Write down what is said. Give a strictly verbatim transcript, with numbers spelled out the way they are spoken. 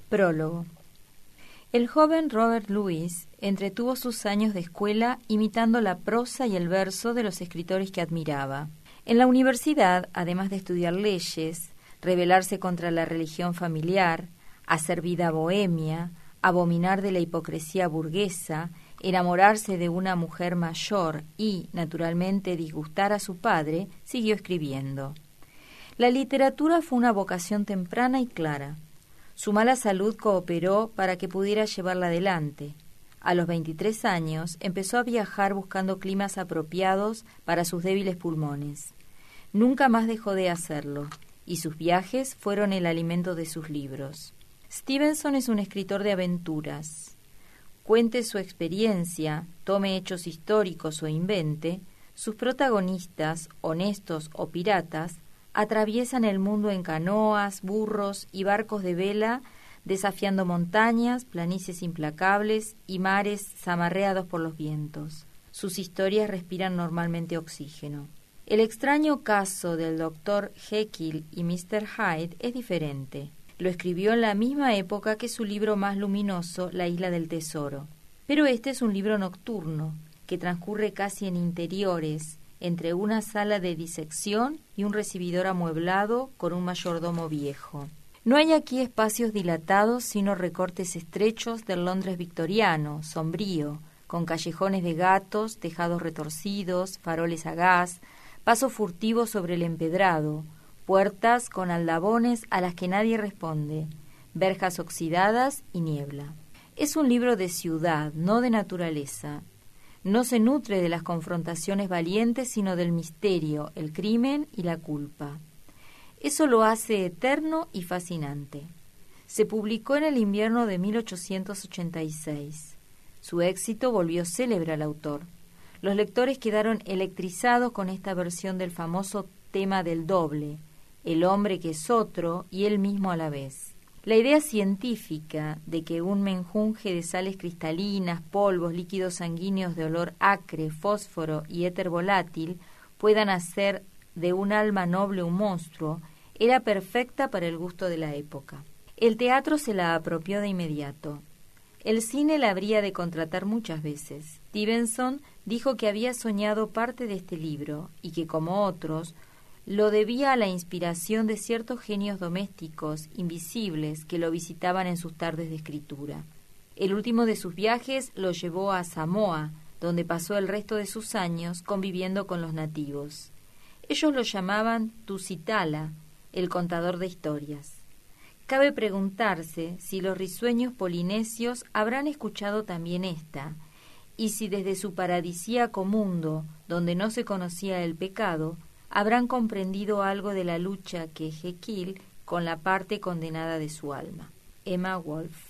Prólogo. El joven Robert Louis entretuvo sus años de escuela imitando la prosa y el verso de los escritores que admiraba. En la universidad, además de estudiar leyes, rebelarse contra la religión familiar, hacer vida bohemia, abominar de la hipocresía burguesa, enamorarse de una mujer mayor y, naturalmente, disgustar a su padre, siguió escribiendo. La literatura fue una vocación temprana y clara. Su mala salud cooperó para que pudiera llevarla adelante. A los veintitrés años empezó a viajar buscando climas apropiados para sus débiles pulmones. Nunca más dejó de hacerlo, y sus viajes fueron el alimento de sus libros. Stevenson es un escritor de aventuras. Cuente su experiencia, tome hechos históricos o invente, sus protagonistas, honestos o piratas, atraviesan el mundo en canoas, burros y barcos de vela, desafiando montañas, planicies implacables y mares zamarreados por los vientos. Sus historias respiran normalmente oxígeno. El extraño caso del doctor Jekyll y mister Hyde es diferente. Lo escribió en la misma época que su libro más luminoso, La isla del tesoro. Pero este es un libro nocturno, que transcurre casi en interiores, entre una sala de disección y un recibidor amueblado con un mayordomo viejo. No hay aquí espacios dilatados, sino recortes estrechos del Londres victoriano, sombrío, con callejones de gatos, tejados retorcidos, faroles a gas, paso furtivo sobre el empedrado, puertas con aldabones a las que nadie responde, verjas oxidadas y niebla. Es un libro de ciudad, no de naturaleza. No se nutre de las confrontaciones valientes, sino del misterio, el crimen y la culpa. Eso lo hace eterno y fascinante. Se publicó en el invierno de mil ochocientos ochenta y seis. Su éxito volvió célebre al autor. Los lectores quedaron electrizados con esta versión del famoso tema del doble, el hombre que es otro y él mismo a la vez. La idea científica de que un menjunje de sales cristalinas, polvos, líquidos sanguíneos de olor acre, fósforo y éter volátil puedan hacer de un alma noble un monstruo era perfecta para el gusto de la época. El teatro se la apropió de inmediato. El cine la habría de contratar muchas veces. Stevenson dijo que había soñado parte de este libro y que, como otros, lo debía a la inspiración de ciertos genios domésticos invisibles que lo visitaban en sus tardes de escritura. El último de sus viajes lo llevó a Samoa, donde pasó el resto de sus años conviviendo con los nativos. Ellos lo llamaban Tusitala, el contador de historias. Cabe preguntarse si los risueños polinesios habrán escuchado también esta, y si desde su paradisíaco mundo, donde no se conocía el pecado, habrán comprendido algo de la lucha que Jekyll con la parte condenada de su alma. Emma Wolf.